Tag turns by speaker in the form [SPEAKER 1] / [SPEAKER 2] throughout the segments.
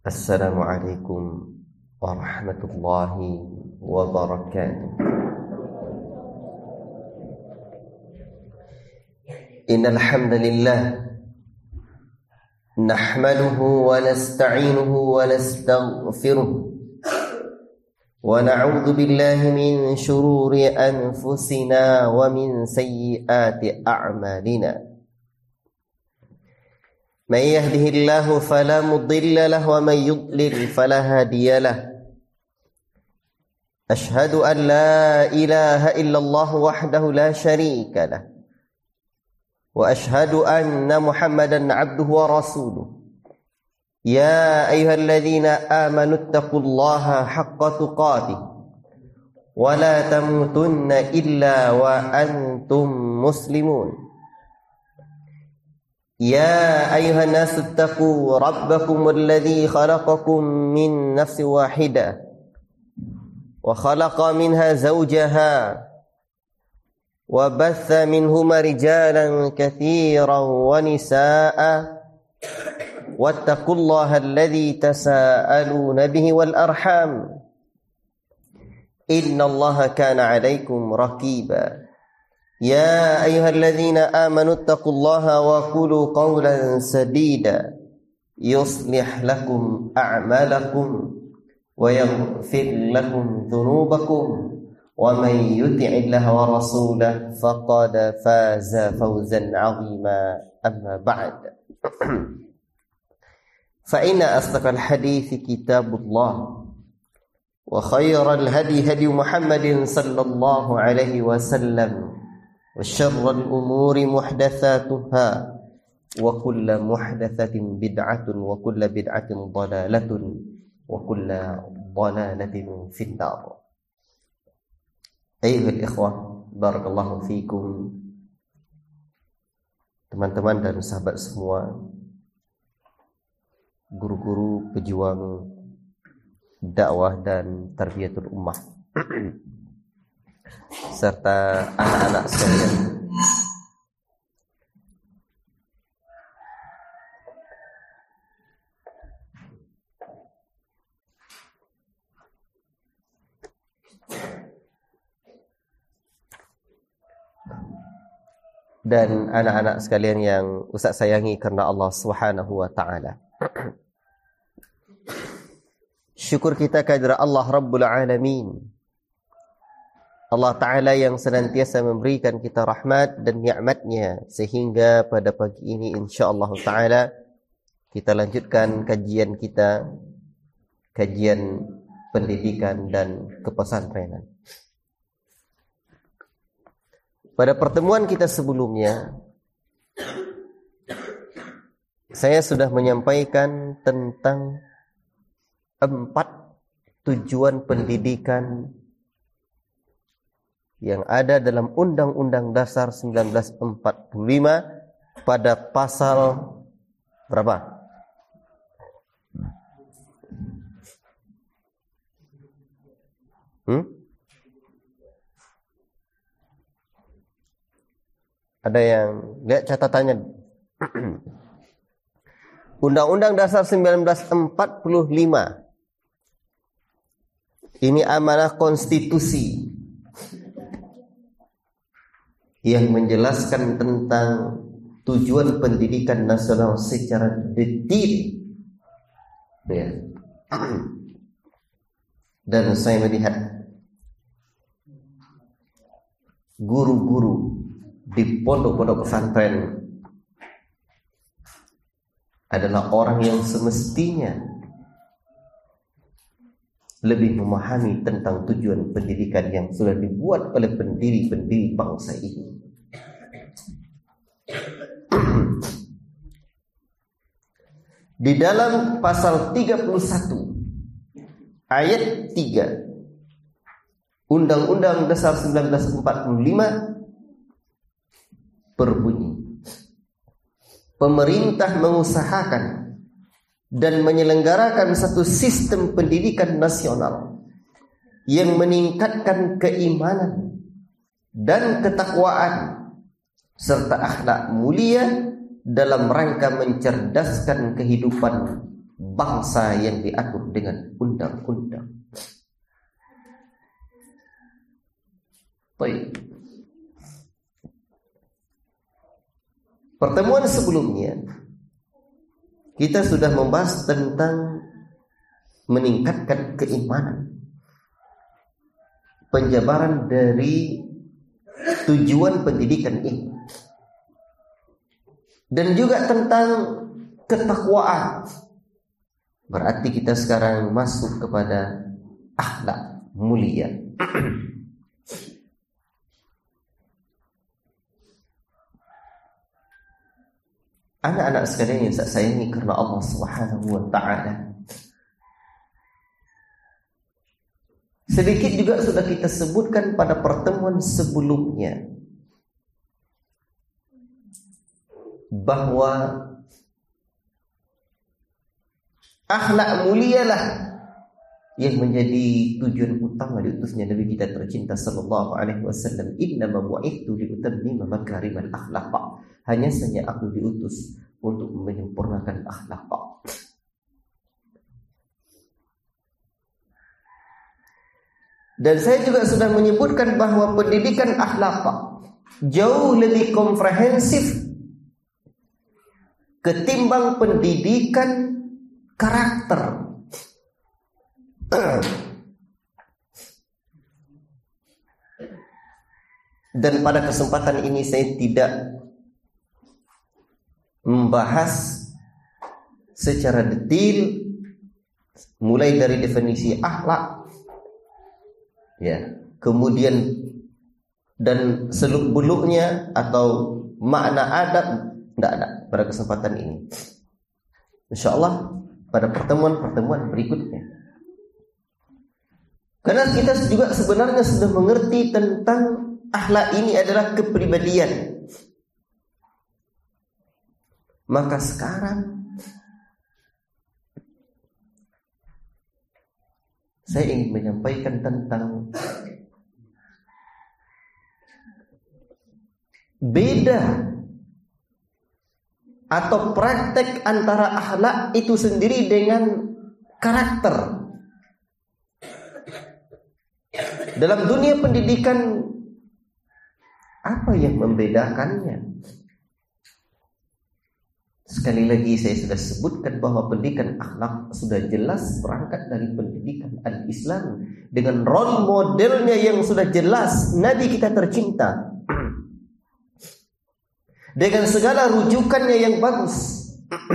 [SPEAKER 1] Assalamualaikum warahmatullahi wabarakatuh. Innal hamdalillah nahmaduhu wa nasta'inuhu wa nastaghfiruh wa na'udzu billahi min shururi anfusina wa min sayyiati a'malina. من يهده الله فلا مضل له ومن يضلل فلا هادي له أشهد أن لا إله إلا الله وحده لا شريك له وأشهد أن محمدا عبده ورسوله يا أيها الذين آمنوا اتقوا الله حق تقاته ولا تموتن إلا وأنتم مسلمون يا أيها الناس اتقوا ربكم الذي خلقكم من نفس واحدة وخلق منها زوجها وبث منهما رجالا كثيرا ونساء واتقوا الله الذي تساءلون به والأرحام إن الله كان عليكم رقيبا يا أيها الذين آمنوا اتقوا الله وقولوا قولا سديدا يصلح لكم أعمالكم ويغفر لكم ذنوبكم ومن يطع الله ورسوله فقد فاز فوزا عظيما أما بعد فإن أصدق الحديث كتاب الله وخير الهدي هدي محمد صلى الله عليه وسلم وشر الأمور محدثاتها وكل محدثة بدعة وكل بدعة ضلالة وكل ضلالة في النار. أيها الإخوة بارك الله فيكم. Teman-teman dan sahabat semua, guru-guru pejuang dakwah dan tarbiyatul ummah serta anak-anak sekalian. Dan anak-anak sekalian yang Ustaz sayangi karena Allah Subhanahu wa taala. Syukur kita kehadirat Allah Rabbul Alamin. Allah Ta'ala yang senantiasa memberikan kita rahmat dan nikmatnya sehingga pada pagi ini insyaAllah Ta'ala kita lanjutkan kajian kita, kajian pendidikan dan kepesantrenan. Pada pertemuan kita sebelumnya saya sudah menyampaikan tentang 4 tujuan pendidikan yang ada dalam Undang-Undang Dasar 1945 pada pasal berapa? Ada yang lihat catatannya? Undang-Undang Dasar 1945 ini amanah konstitusi yang menjelaskan tentang tujuan pendidikan nasional secara detail. Ya. Dan saya melihat guru-guru di pondok-pondok pesantren adalah orang yang semestinya lebih memahami tentang tujuan pendidikan yang sudah dibuat oleh pendiri-pendiri bangsa ini. Di dalam pasal 31 ayat 3 Undang-Undang Dasar 1945 berbunyi, pemerintah mengusahakan dan menyelenggarakan satu sistem pendidikan nasional yang meningkatkan keimanan dan ketakwaan serta akhlak mulia dalam rangka mencerdaskan kehidupan bangsa yang diatur dengan undang-undang. Baik. Pertemuan sebelumnya kita sudah membahas tentang meningkatkan keimanan, penjabaran dari tujuan pendidikan ini, dan juga tentang ketakwaan. Berarti kita sekarang masuk kepada akhlak mulia. Anak-anak sekalian yang saya sayangi karena Allah Subhanahu wa taala, sedikit juga sudah kita sebutkan pada pertemuan sebelumnya bahwa akhlak mulialah yang menjadi tujuan utama diutusnya Nabi kita tercinta sallallahu alaihi wasallam. Innama bu'ithu liutammima makarimal akhlaq. Hanya saja aku diutus untuk menyempurnakan akhlak. Dan saya juga sudah menyebutkan bahwa pendidikan akhlak jauh lebih komprehensif ketimbang pendidikan karakter. Dan pada kesempatan ini saya tidak membahas secara detail mulai dari definisi akhlak, ya, kemudian dan seluk-beluknya atau makna adab, tidak ada pada kesempatan ini. Insyaallah pada pertemuan-pertemuan berikutnya. Karena kita juga sebenarnya sudah mengerti tentang akhlak ini adalah kepribadian. Maka sekarang saya ingin menyampaikan tentang beda atau praktek antara akhlak itu sendiri dengan karakter. Dalam dunia pendidikan, apa yang membedakannya? Sekali lagi saya sudah sebutkan bahwa pendidikan akhlak sudah jelas berangkat dari pendidikan al-Islam dengan role modelnya yang sudah jelas, Nabi kita tercinta, dengan segala rujukannya yang bagus,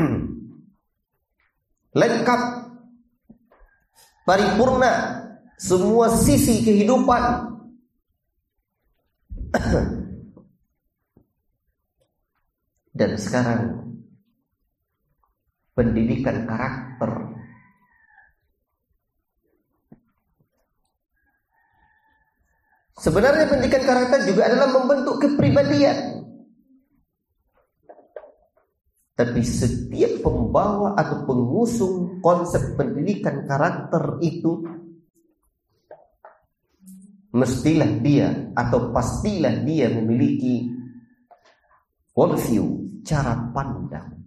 [SPEAKER 1] lengkap, paripurna, semua sisi kehidupan. Dan sekarang pendidikan karakter. Sebenarnya pendidikan karakter juga adalah membentuk kepribadian. Tapi setiap pembawa atau pengusung konsep pendidikan karakter itu mestilah dia atau pastilah dia memiliki worldview, cara pandang.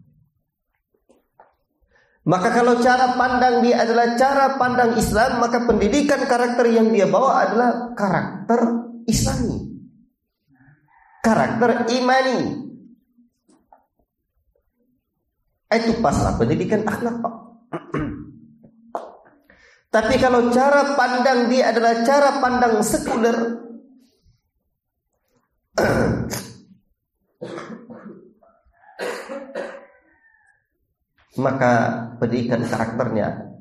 [SPEAKER 1] Maka kalau cara pandang dia adalah cara pandang Islam, maka pendidikan karakter yang dia bawa adalah karakter Islami, karakter imani. Itu paslah pendidikan akhlak, Pak. Tapi kalau cara pandang dia adalah cara pandang sekuler, maka pendidikan karakternya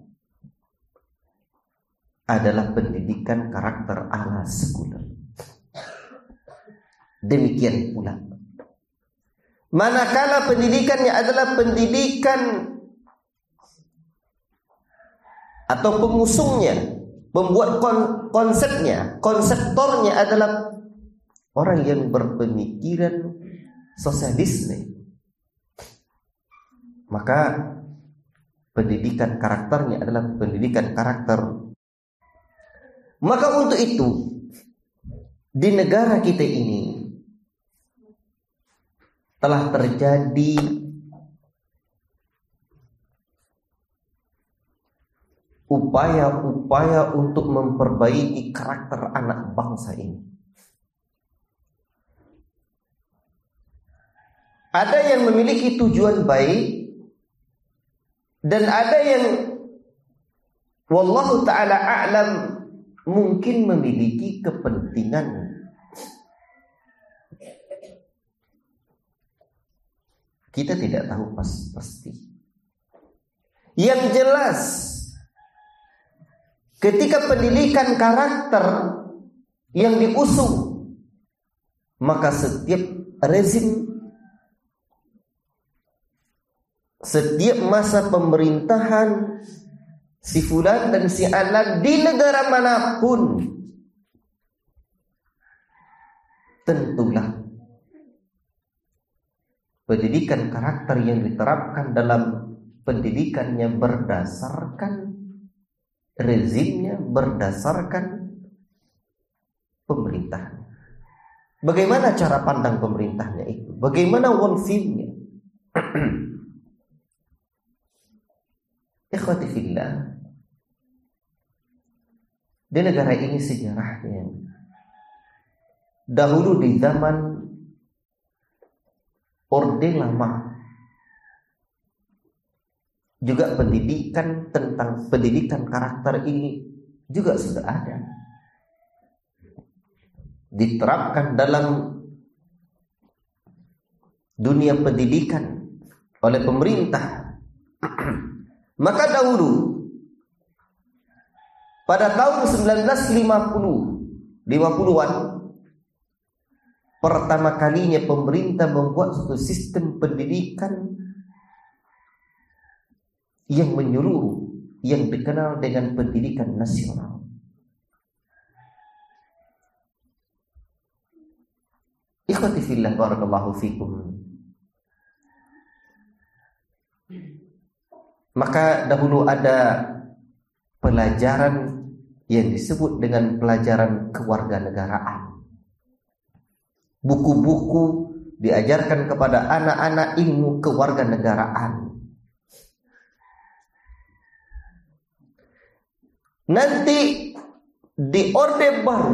[SPEAKER 1] adalah pendidikan karakter ala sekuler. Demikian pula manakala pendidikannya adalah pendidikan atau pengusungnya, pembuat konsepnya, konseptornya adalah orang yang berpemikiran sosialisme, maka pendidikan karakternya adalah pendidikan karakter. Maka untuk itu di negara kita ini telah terjadi upaya-upaya untuk memperbaiki karakter anak bangsa ini. Ada yang memiliki tujuan baik dan ada yang wallahu ta'ala a'lam mungkin memiliki kepentingan. Kita tidak tahu pasti. Yang jelas, ketika pendidikan karakter yang diusung, maka setiap rezim, setiap masa pemerintahan si fulan dan si alan di negara manapun, tentulah pendidikan karakter yang diterapkan dalam pendidikannya berdasarkan rezimnya, berdasarkan pemerintahan. Bagaimana cara pandang pemerintahnya itu? Bagaimana worldview-nya? Ikhwati fillah, di negara ini sejarahnya dahulu di zaman Orde Lama juga pendidikan tentang pendidikan karakter ini juga sudah ada, diterapkan dalam dunia pendidikan oleh pemerintah. Maka dahulu pada tahun 1950-an pertama kalinya pemerintah membuat suatu sistem pendidikan yang menyeluruh, yang dikenal dengan pendidikan nasional. Ikhwati fillah barakallahu fikum. Maka dahulu ada pelajaran yang disebut dengan pelajaran kewarganegaraan. Buku-buku diajarkan kepada anak-anak ilmu kewarganegaraan. Nanti di Orde Baru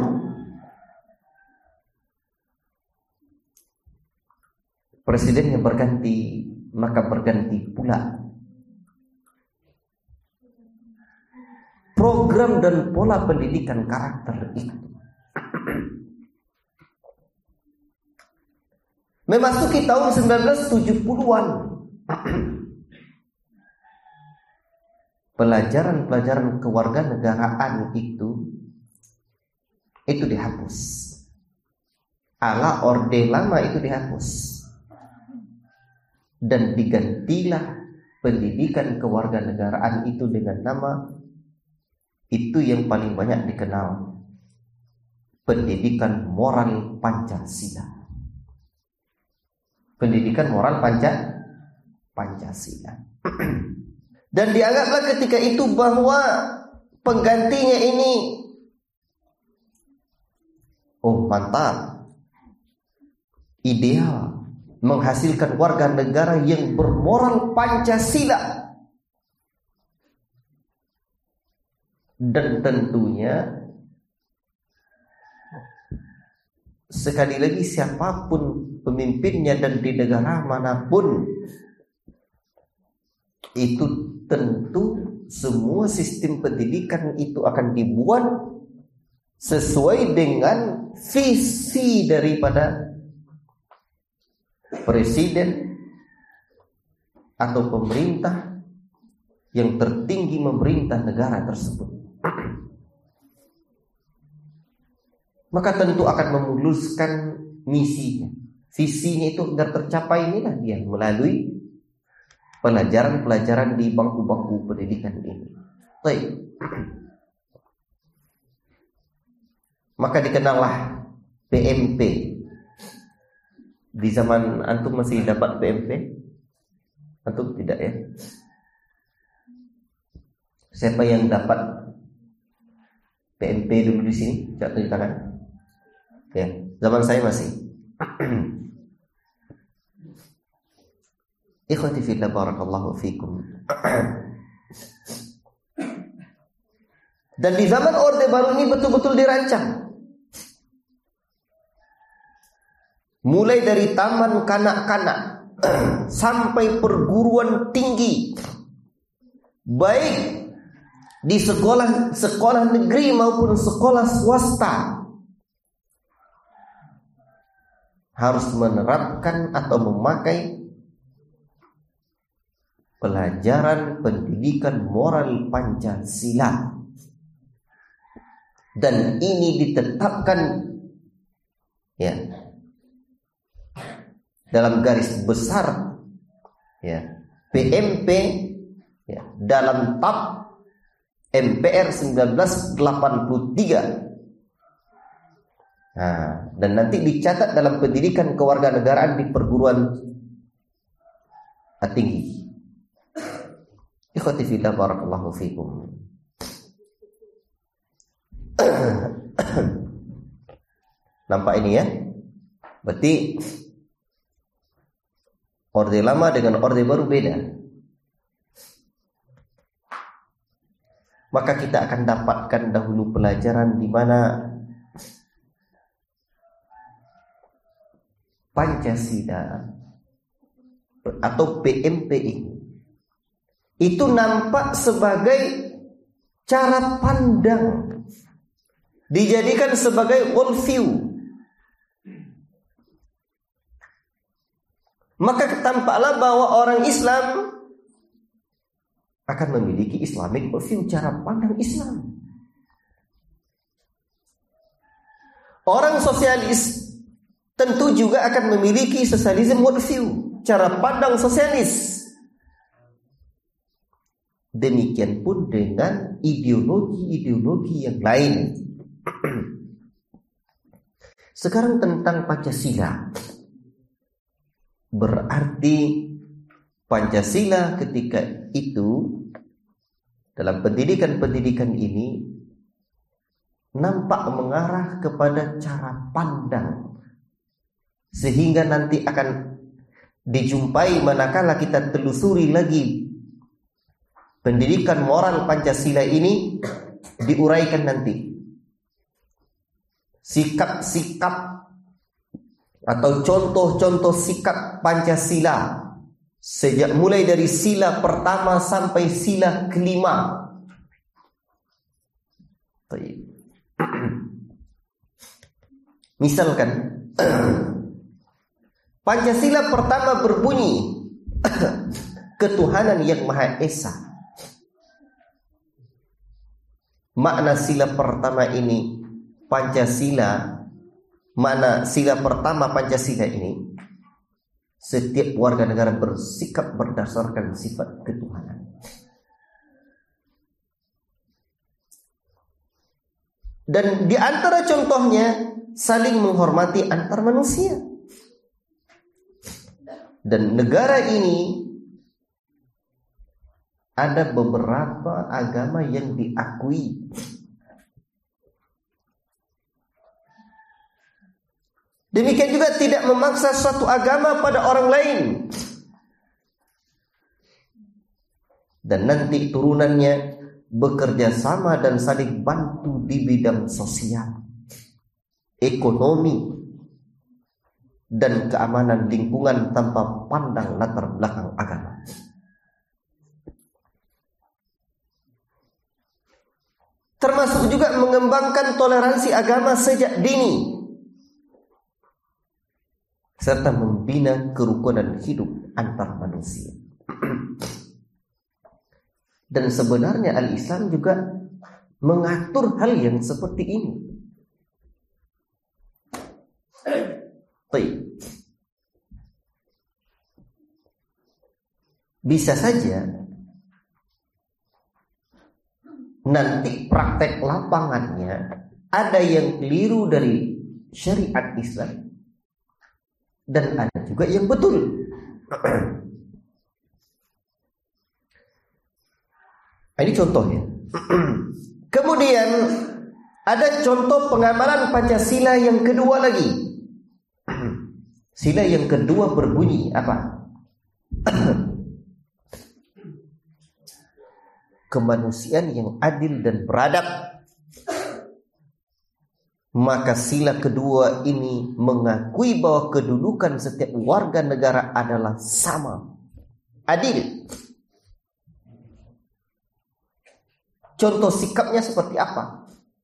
[SPEAKER 1] presidennya berganti, maka berganti pula program dan pola pendidikan karakter itu. Memasuki tahun 1970-an, pelajaran-pelajaran kewarganegaraan itu dihapus. Ala Orde Lama itu dihapus. Dan digantilah pendidikan kewarganegaraan itu dengan nama itu yang paling banyak dikenal, pendidikan moral Pancasila. Pendidikan moral Pancasila. Dan dianggaplah ketika itu bahwa penggantinya ini mantap, ideal, menghasilkan warga negara yang bermoral Pancasila. Dan tentunya sekali lagi siapapun pemimpinnya dan di negara manapun, itu tentu semua sistem pendidikan itu akan dibuat sesuai dengan visi daripada presiden atau pemerintah yang tertinggi memerintah negara tersebut. Maka tentu akan memuluskan misinya, visinya itu agar tercapai inilah dia melalui pelajaran-pelajaran di bangku-bangku pendidikan ini. Baik. Maka dikenallah PMP. Di zaman antum masih dapat PMP? Antum tidak ya? Siapa yang dapat PMP dulu di sini? Coba tunjuk tangan. Ya, zaman saya masih. Ikhwati fillah barakallahu fikum. Dan di zaman Orde Baru ini betul-betul dirancang. Mulai dari taman kanak-kanak sampai perguruan tinggi, baik di sekolah negeri maupun sekolah swasta, harus menerapkan atau memakai pelajaran pendidikan moral Pancasila. Dan ini ditetapkan ya dalam garis besar ya PMP ya, dalam TAP MPR 1983. Nah, dan nanti dicatat dalam pendidikan kewarganegaraan di perguruan tinggi. Ikhwati fillah, barakallahu fikum. Nampak ini ya? Berarti Orde Lama dengan Orde Baru beda. Maka kita akan dapatkan dahulu pelajaran di mana Pancasila atau PMP ini itu nampak sebagai cara pandang, dijadikan sebagai world view. Maka tampaklah bahwa orang Islam akan memiliki Islamic worldview, cara pandang Islam. Orang sosialis tentu juga akan memiliki sosialism worldview, cara pandang sosialis. Demikian pun dengan ideologi-ideologi yang lain. Sekarang tentang Pancasila. Berarti Pancasila ketika itu dalam pendidikan-pendidikan ini nampak mengarah kepada cara pandang, sehingga nanti akan dijumpai manakala kita telusuri lagi pendidikan moral Pancasila ini, diuraikan nanti sikap-sikap atau contoh-contoh sikap Pancasila sejak mulai dari sila pertama sampai sila kelima. Misalkan Pancasila pertama berbunyi ketuhanan yang Maha Esa. Makna sila pertama ini Pancasila, makna sila pertama Pancasila ini, setiap warga negara bersikap berdasarkan sifat ketuhanan. Dan di antara contohnya saling menghormati antar manusia. Dan negara ini ada beberapa agama yang diakui. Demikian juga tidak memaksa suatu agama pada orang lain. Dan nanti turunannya bekerja sama dan saling bantu di bidang sosial, ekonomi, dan keamanan lingkungan tanpa pandang latar belakang agama. Termasuk juga mengembangkan toleransi agama sejak dini, serta membina kerukunan hidup antar manusia. Dan sebenarnya Al-Islam juga mengatur hal yang seperti ini. Baik. Bisa saja nanti praktek lapangannya ada yang keliru dari syariat Islam dan ada juga yang betul. Ini contohnya. Kemudian ada contoh pengamalan Pancasila yang kedua lagi. Sila yang kedua berbunyi apa? kemanusiaan yang adil dan beradab, maka sila kedua ini mengakui bahwa kedudukan setiap warga negara adalah sama, adil. Contoh sikapnya seperti apa?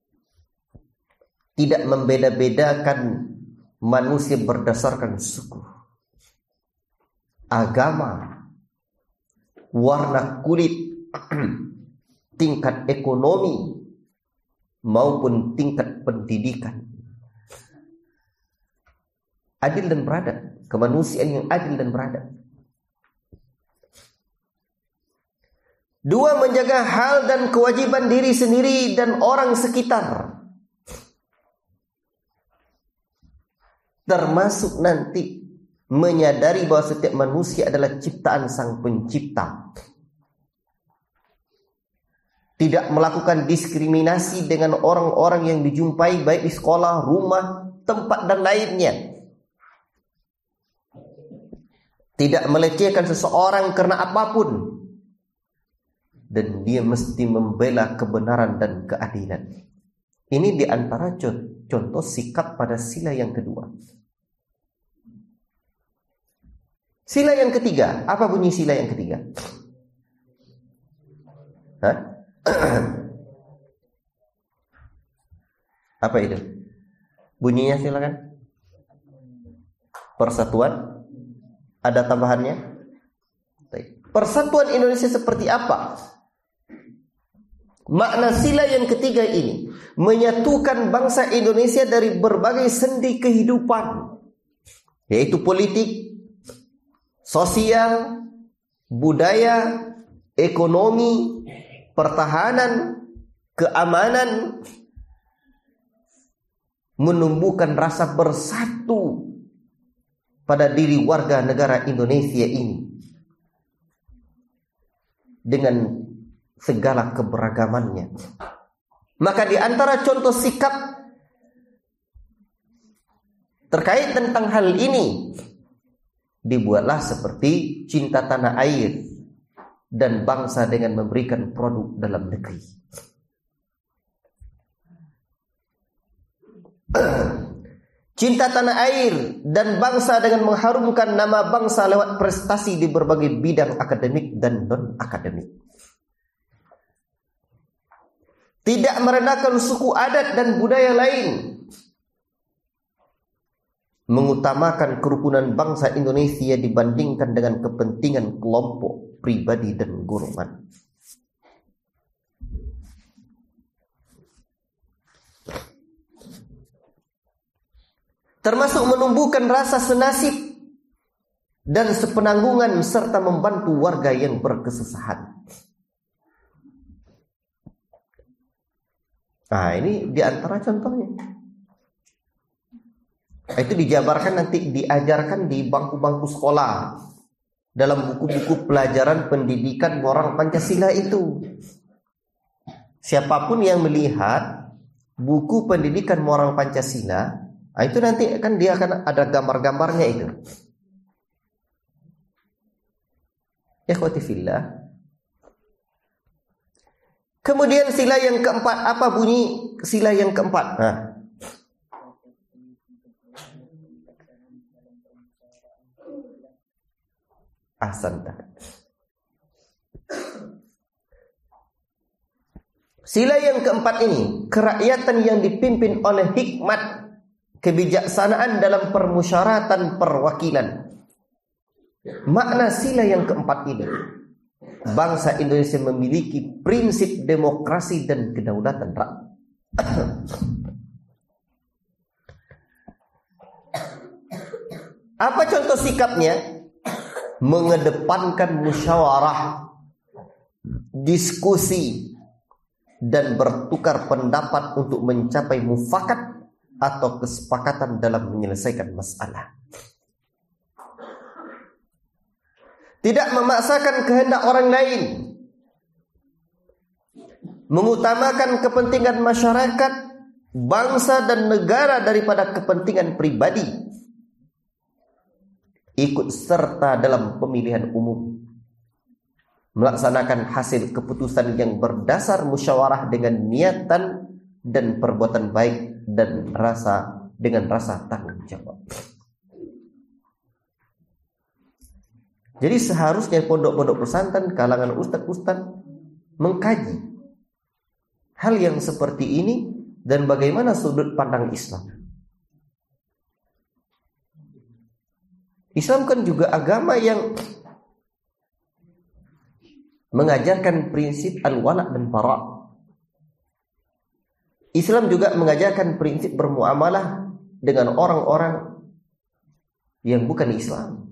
[SPEAKER 1] Tidak membeda-bedakan manusia berdasarkan suku, agama, warna kulit, tingkat ekonomi, maupun tingkat pendidikan. Adil dan beradab, kemanusiaan yang adil dan beradab. Dua, menjaga hal dan kewajiban diri sendiri dan orang sekitar, termasuk nanti menyadari bahwa setiap manusia adalah ciptaan Sang Pencipta. Tidak melakukan diskriminasi dengan orang-orang yang dijumpai baik di sekolah, rumah, tempat dan lainnya. Tidak melecehkan seseorang karena apapun. Dan dia mesti membela kebenaran dan keadilan. Ini diantara contoh sikap pada sila yang kedua. Sila yang ketiga, apa bunyi sila yang ketiga? Hah? Apa itu? Bunyinya silakan. Persatuan. Ada tambahannya? Persatuan Indonesia seperti apa? Makna sila yang ketiga ini menyatukan bangsa Indonesia dari berbagai sendi kehidupan, yaitu politik, sosial, budaya, ekonomi, pertahanan, keamanan, menumbuhkan rasa bersatu pada diri warga negara Indonesia ini dengan segala keberagamannya. Maka di antara contoh sikap terkait tentang hal ini, dibuatlah seperti cinta tanah air dan bangsa dengan memberikan produk dalam negeri. Cinta tanah air dan bangsa dengan mengharumkan nama bangsa lewat prestasi di berbagai bidang akademik dan non-akademik. Tidak merendahkan suku adat dan budaya lain. Mengutamakan kerukunan bangsa Indonesia dibandingkan dengan kepentingan kelompok, pribadi, dan golongan. Termasuk menumbuhkan rasa senasib dan sepenanggungan serta membantu warga yang berkesusahan. Nah, ini diantara contohnya. Itu dijabarkan nanti diajarkan di bangku-bangku sekolah dalam buku-buku pelajaran pendidikan moral Pancasila itu. Siapapun yang melihat buku pendidikan moral Pancasila, itu nanti kan dia akan ada gambar-gambarnya itu. Ikhwati fillah. Kemudian sila yang keempat, apa bunyi sila yang keempat? Ahsanta. Sila yang keempat ini, kerakyatan yang dipimpin oleh hikmat, kebijaksanaan dalam permusyawaratan perwakilan. Makna sila yang keempat ini, bangsa Indonesia memiliki prinsip demokrasi dan kedaulatan rakyat. Apa contoh sikapnya? Mengedepankan musyawarah, diskusi, dan bertukar pendapat untuk mencapai mufakat atau kesepakatan dalam menyelesaikan masalah. Tidak memaksakan kehendak orang lain. Mengutamakan kepentingan masyarakat, bangsa dan negara daripada kepentingan pribadi. Ikut serta dalam pemilihan umum. melaksanakan hasil keputusan yang berdasar musyawarah dengan niatan dan perbuatan baik dan dengan rasa tanggung jawab. Jadi seharusnya pondok-pondok pesantren, kalangan ustaz-ustaz mengkaji hal yang seperti ini dan bagaimana sudut pandang Islam. Islam kan juga agama yang mengajarkan prinsip al-wala' dan bara'. Islam juga mengajarkan prinsip bermuamalah dengan orang-orang yang bukan Islam.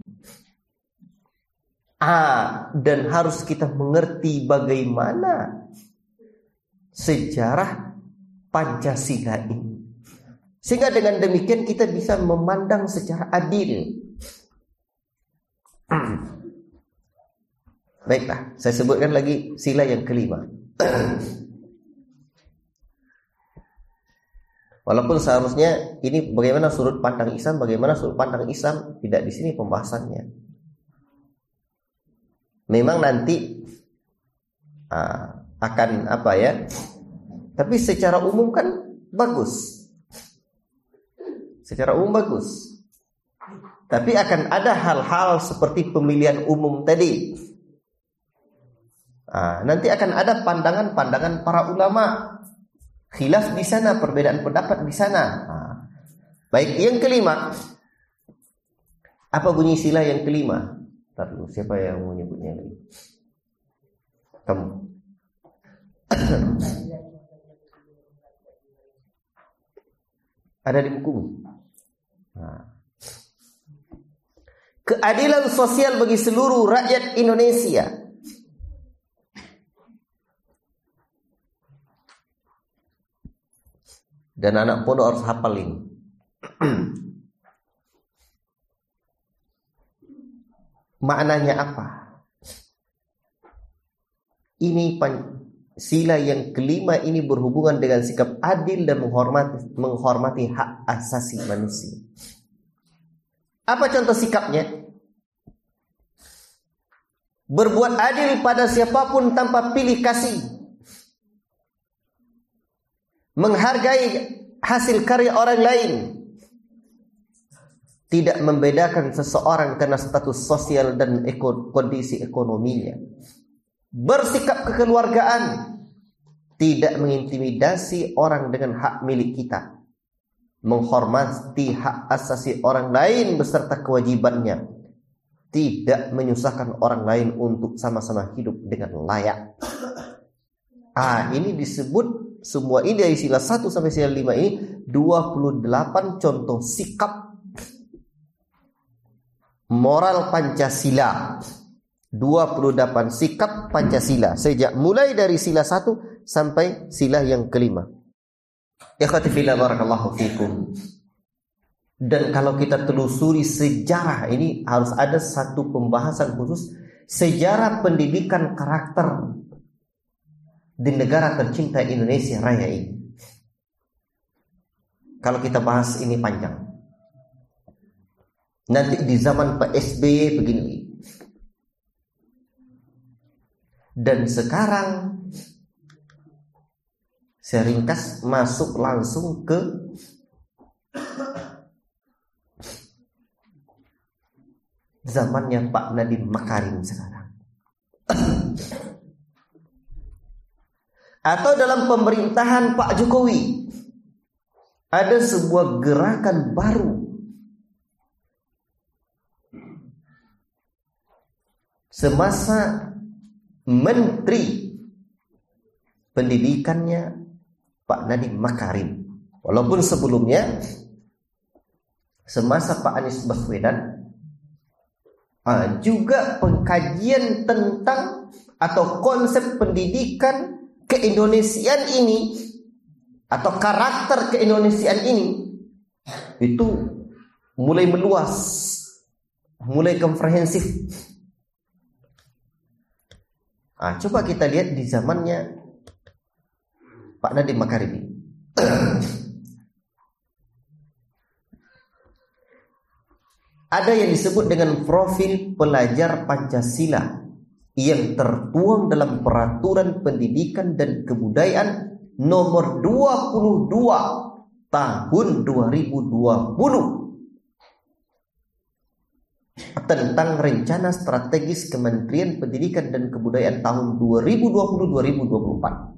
[SPEAKER 1] Dan harus kita mengerti bagaimana sejarah Pancasila ini. Sehingga dengan demikian kita bisa memandang secara adil. Baiklah, saya sebutkan lagi sila yang kelima. Walaupun seharusnya ini bagaimana sudut pandang Islam, tidak di sini pembahasannya. Memang nanti akan apa ya? Tapi secara umum kan bagus. Secara umum bagus. Tapi akan ada hal-hal seperti pemilihan umum tadi. Nanti akan ada pandangan-pandangan para ulama. Khilaf di sana, perbedaan pendapat di sana. Baik, yang kelima. Apa bunyi sila yang kelima? Ntar dulu, siapa yang mau nyebutnya lagi? Kamu. Ada di bukumu. Keadilan sosial bagi seluruh rakyat Indonesia. Dan anak pondok harus hafal ini. Maknanya apa? Ini sila yang kelima ini berhubungan dengan sikap adil dan menghormati hak asasi manusia. Apa contoh sikapnya? Berbuat adil pada siapapun tanpa pilih kasih. Menghargai hasil karya orang lain. Tidak membedakan seseorang karena status sosial dan kondisi ekonominya. Bersikap kekeluargaan. Tidak mengintimidasi orang dengan hak milik kita. Menghormati hak asasi orang lain beserta kewajibannya. Tidak menyusahkan orang lain untuk sama-sama hidup dengan layak. Ini disebut semua ini dari sila 1 sampai sila 5 ini 28 contoh sikap moral Pancasila. 28 sikap Pancasila sejak mulai dari sila 1 sampai sila yang kelima. Ikhwati fillah barakallahu fikum. Dan kalau kita telusuri sejarah ini harus ada satu pembahasan khusus sejarah pendidikan karakter di negara tercinta Indonesia Raya ini. Kalau kita bahas ini panjang. Nanti di zaman Pak SBY begini. Dan sekarang saya ringkas masuk langsung ke zamannya Pak Nadiem Makarim sekarang. Atau dalam pemerintahan Pak Jokowi ada sebuah gerakan baru. Semasa Menteri Pendidikannya Pak Nadiem Makarim. Walaupun sebelumnya semasa Pak Anies Baswedan juga pengkajian tentang atau konsep pendidikan keindonesiaan ini atau karakter keindonesiaan ini itu mulai meluas, mulai komprehensif. Coba kita lihat di zamannya Pak Nadiem Makarim ini. Ada yang disebut dengan profil pelajar Pancasila yang tertuang dalam Peraturan Pendidikan dan Kebudayaan nomor 22 tahun 2020 tentang Rencana Strategis Kementerian Pendidikan dan Kebudayaan tahun 2020-2024.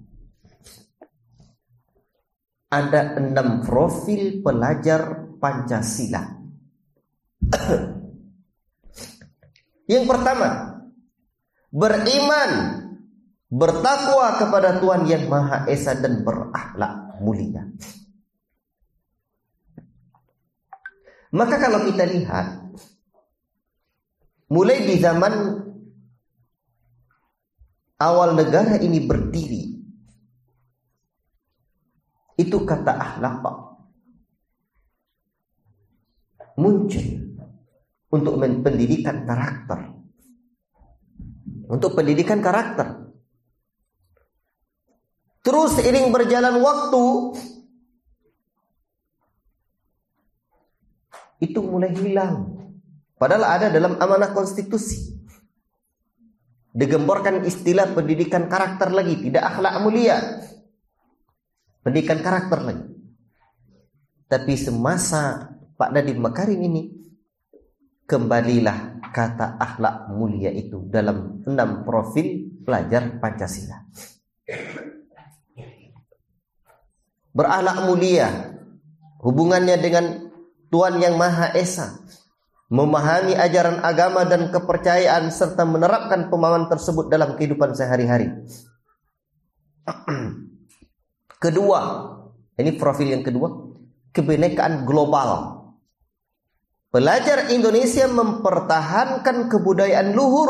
[SPEAKER 1] Ada 6 profil pelajar Pancasila. Yang pertama, beriman, bertakwa kepada Tuhan Yang Maha Esa dan berakhlak mulia. Maka kalau kita lihat, mulai di zaman awal negara ini berdiri, itu kata akhlak muncul untuk pendidikan karakter. Untuk pendidikan karakter. Terus seiring berjalan waktu, itu mulai hilang. Padahal ada dalam amanah konstitusi. Digemborkan istilah pendidikan karakter lagi, tidak akhlak mulia. Pendidikan karakter lagi. Tapi semasa Pak Nadiem Makarim ini, kembalilah kata akhlak mulia itu dalam 6 profil pelajar Pancasila. Berakhlak mulia, hubungannya dengan Tuhan Yang Maha Esa, memahami ajaran agama dan kepercayaan serta menerapkan pemahaman tersebut dalam kehidupan sehari-hari. Kedua, ini profil yang kedua, kebinekaan global. Pelajar Indonesia mempertahankan kebudayaan luhur,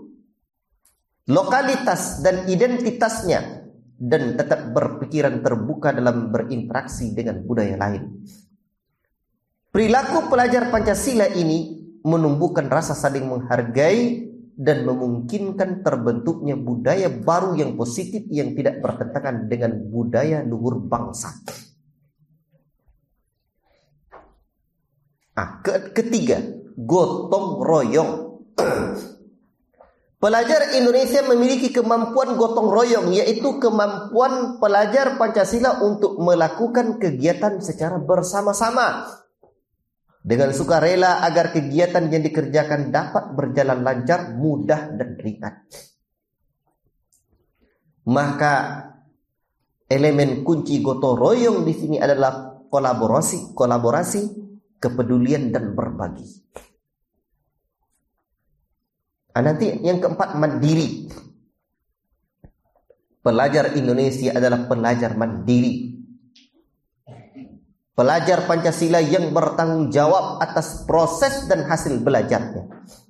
[SPEAKER 1] lokalitas dan identitasnya, dan tetap berpikiran terbuka dalam berinteraksi dengan budaya lain. Perilaku pelajar Pancasila ini menumbuhkan rasa saling menghargai dan memungkinkan terbentuknya budaya baru yang positif yang tidak bertentangan dengan budaya luhur bangsa. Ketiga, gotong royong. Pelajar Indonesia memiliki kemampuan gotong royong, yaitu kemampuan pelajar Pancasila untuk melakukan kegiatan secara bersama-sama dengan sukarela agar kegiatan yang dikerjakan dapat berjalan lancar, mudah dan ringan. Maka elemen kunci gotong royong di sini adalah kolaborasi, kepedulian dan berbagi. Nanti yang keempat, mandiri. Pelajar Indonesia adalah pelajar mandiri. Pelajar Pancasila yang bertanggung jawab atas proses dan hasil belajarnya.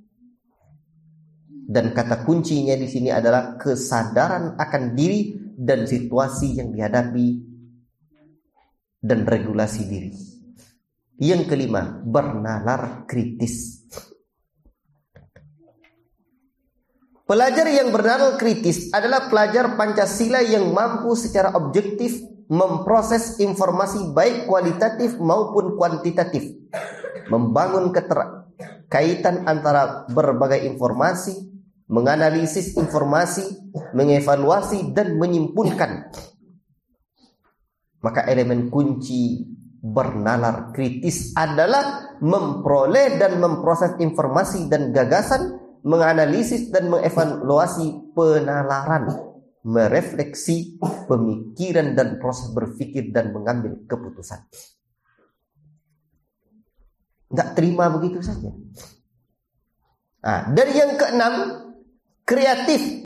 [SPEAKER 1] Dan kata kuncinya di sini adalah kesadaran akan diri dan situasi yang dihadapi dan regulasi diri. Yang kelima, bernalar kritis. Pelajar yang bernalar kritis adalah pelajar Pancasila yang mampu secara objektif memproses informasi baik kualitatif maupun kuantitatif, membangun keterkaitan antara berbagai informasi, menganalisis informasi, mengevaluasi dan menyimpulkan. Maka elemen kunci bernalar kritis adalah memperoleh dan memproses informasi dan gagasan, menganalisis dan mengevaluasi penalaran, merefleksi pemikiran dan proses berpikir dan mengambil keputusan. Tidak terima begitu saja. Dan yang keenam, kreatif.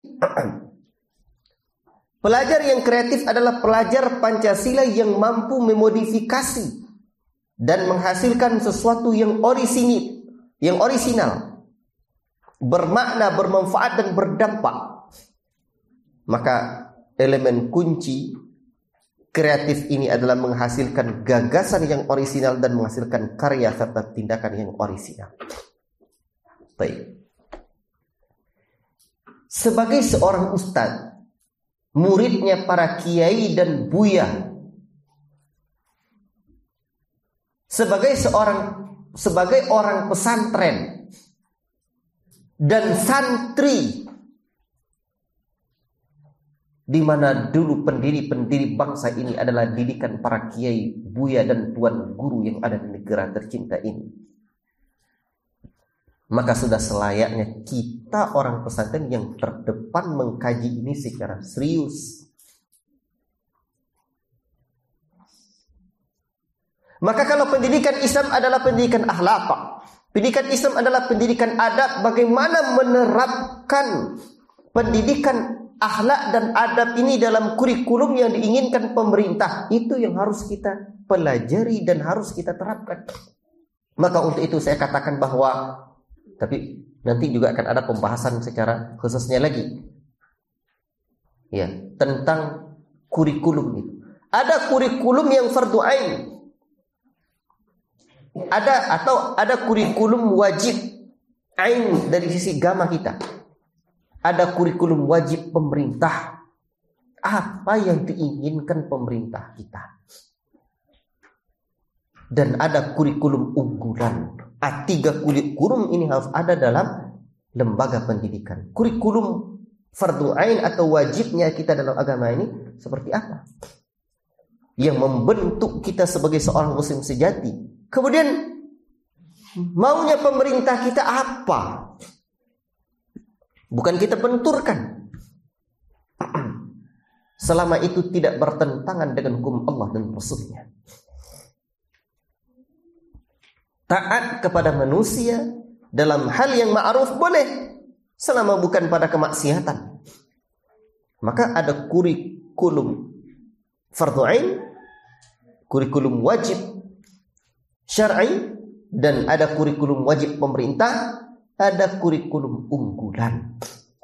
[SPEAKER 1] Pelajar yang kreatif adalah pelajar Pancasila yang mampu memodifikasi dan menghasilkan sesuatu yang orisinal, bermakna, bermanfaat dan berdampak. Maka elemen kunci kreatif ini adalah menghasilkan gagasan yang orisinal dan menghasilkan karya serta tindakan yang orisinal. Baik. Sebagai seorang ustadz, muridnya para kiai dan buya, sebagai orang pesantren dan santri di mana dulu pendiri-pendiri bangsa ini adalah didikan para kiai, buya dan tuan guru yang ada di negara tercinta ini. Maka sudah selayaknya kita orang pesantren yang terdepan mengkaji ini secara serius. Maka kalau pendidikan Islam adalah pendidikan akhlak, pendidikan Islam adalah pendidikan adab, bagaimana menerapkan pendidikan akhlak dan adab ini dalam kurikulum yang diinginkan pemerintah, itu yang harus kita pelajari dan harus kita terapkan. Maka untuk itu saya katakan bahwa, tapi nanti juga akan ada pembahasan secara khususnya lagi, ya, tentang kurikulum itu. Ada kurikulum yang fardu ain, ada kurikulum wajib ain dari sisi agama kita. Ada kurikulum wajib pemerintah. Apa yang diinginkan pemerintah kita. Dan ada kurikulum unggulan. Tiga kurikulum ini harus ada dalam lembaga pendidikan. Kurikulum fardu ain atau wajibnya kita dalam agama ini seperti apa? Yang membentuk kita sebagai seorang muslim sejati. Kemudian maunya pemerintah kita apa? Bukan kita benturkan. Selama itu tidak bertentangan dengan hukum Allah dan Rasulnya. Taat kepada manusia dalam hal yang ma'ruf boleh, selama bukan pada kemaksiatan. Maka ada kurikulum fardu ain, kurikulum wajib syar'i, dan ada kurikulum wajib pemerintah, ada kurikulum unggulan.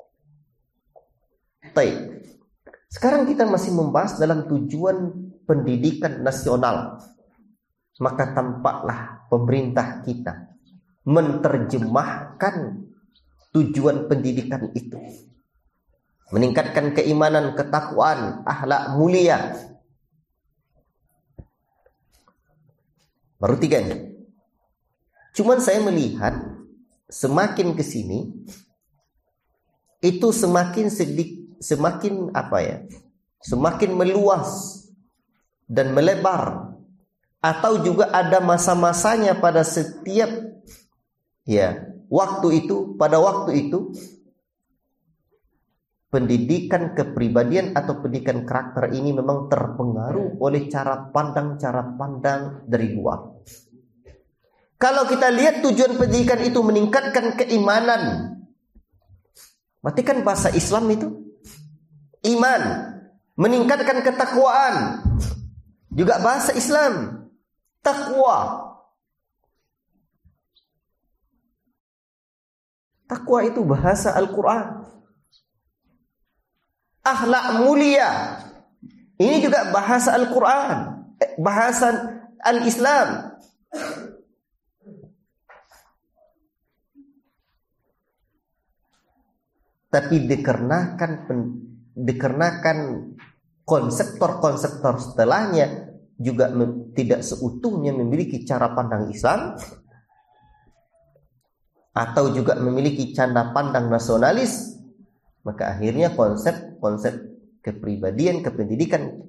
[SPEAKER 1] Baik. Sekarang kita masih membahas dalam tujuan pendidikan nasional. Maka tampaklah pemerintah kita menerjemahkan tujuan pendidikan itu. Meningkatkan keimanan, ketakwaan, akhlak mulia. Baru 3 nih. Cuman saya melihat semakin ke sini itu semakin meluas dan melebar, atau juga ada masa-masanya pada setiap waktu itu. Pada waktu itu pendidikan kepribadian atau pendidikan karakter ini memang terpengaruh oleh cara pandang dari luar. Kalau kita lihat tujuan pendidikan itu meningkatkan keimanan, berarti kan bahasa Islam itu iman, meningkatkan ketakwaan, juga bahasa Islam takwa. Takwa itu bahasa Al-Quran. Akhlak mulia, ini juga bahasa Al-Quran, bahasa Al-Islam. Tapi dikarenakan konseptor setelahnya juga tidak seutuhnya memiliki cara pandang Islam, atau juga memiliki cara pandang nasionalis, maka akhirnya konsep kepribadian, pendidikan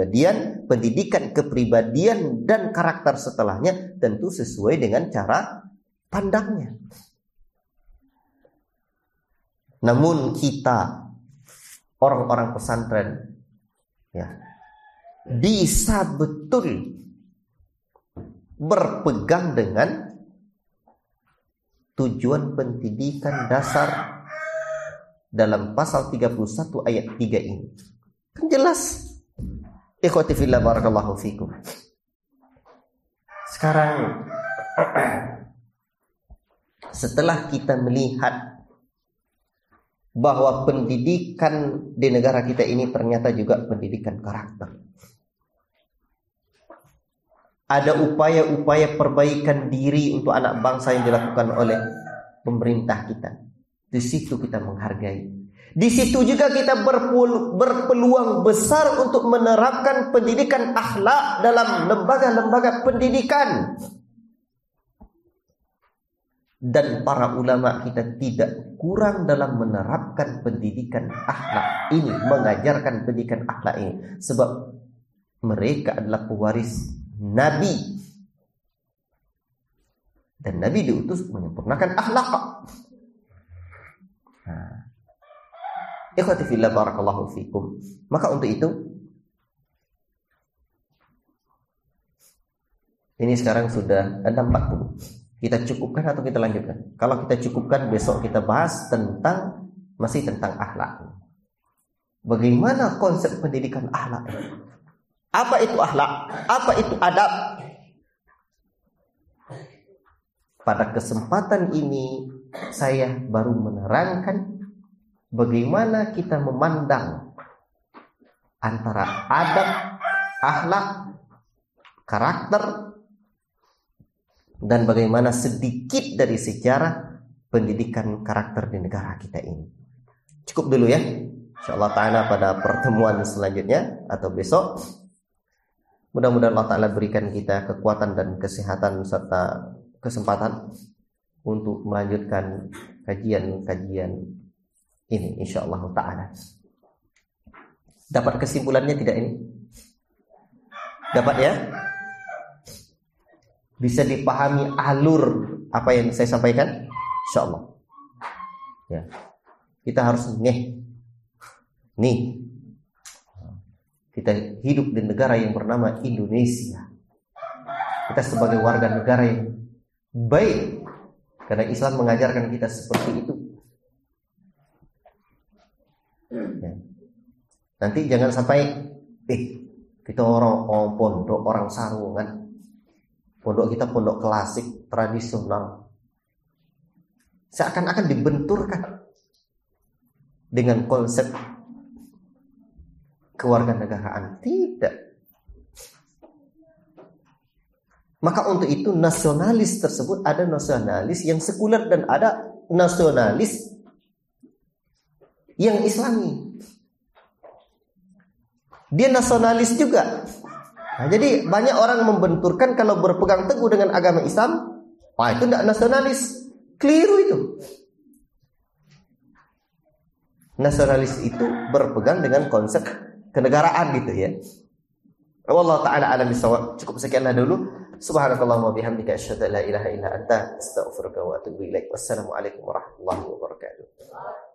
[SPEAKER 1] kepribadian dan karakter setelahnya tentu sesuai dengan cara pandangnya. Namun kita orang-orang pesantren bisa betul berpegang dengan tujuan pendidikan dasar dalam pasal 31 ayat 3 ini. Kan jelas. Ikhwati fillah barakallahu fikum. Sekarang setelah kita melihat bahwa pendidikan di negara kita ini ternyata juga pendidikan karakter. Ada upaya-upaya perbaikan diri untuk anak bangsa yang dilakukan oleh pemerintah kita. Di situ kita menghargai. Di situ juga kita berpeluang besar untuk menerapkan pendidikan akhlak dalam lembaga-lembaga pendidikan. Dan para ulama kita tidak kurang dalam menerapkan pendidikan akhlak ini, mengajarkan pendidikan akhlak ini, sebab mereka adalah pewaris Nabi, dan Nabi diutus menyempurnakan akhlak. Ikhwati fillah, barakallahu fikum. Maka untuk itu, ini sekarang sudah 6.40. Kita cukupkan atau kita lanjutkan? Kalau kita cukupkan, besok kita bahas masih tentang akhlak. Bagaimana konsep pendidikan akhlak? Apa itu akhlak? Apa itu adab? Pada kesempatan ini saya baru menerangkan bagaimana kita memandang antara adab, akhlak, karakter, dan bagaimana sedikit dari sejarah pendidikan karakter di negara kita ini. Cukup dulu ya. InsyaAllah ta'ala pada pertemuan selanjutnya atau besok, mudah-mudahan Allah ta'ala berikan kita kekuatan dan kesehatan serta kesempatan untuk melanjutkan kajian-kajian ini insyaallah ta'ala. Dapat kesimpulannya tidak ini? Dapat ya? Bisa dipahami alur apa yang saya sampaikan? Insyaallah. Ya. Kita harus nih. Kita hidup di negara yang bernama Indonesia. Kita sebagai warga negara yang baik, karena Islam mengajarkan kita seperti itu. Ya. Nanti jangan sampai kita orang pondok, orang sarungan. Pondok kita pondok klasik, tradisional. Seakan-akan dibenturkan dengan konsep kewarganegaraan. Tidak. Maka untuk itu nasionalis tersebut, ada nasionalis yang sekuler dan ada nasionalis yang Islami. Dia nasionalis juga. Nah, jadi banyak orang membenturkan kalau berpegang teguh dengan agama Islam, itu tidak nasionalis. Keliru itu. Nasionalis itu berpegang dengan konsep kenegaraan gitu ya. Wallahu ta'ala alam bisawab. Cukup sekianlah dulu. Subhanakallahumma bihamdika asyhadu an la ilaha illa anta astaghfiruka wa atubu ilaik. Wassalamualaikum warahmatullahi wabarakatuh.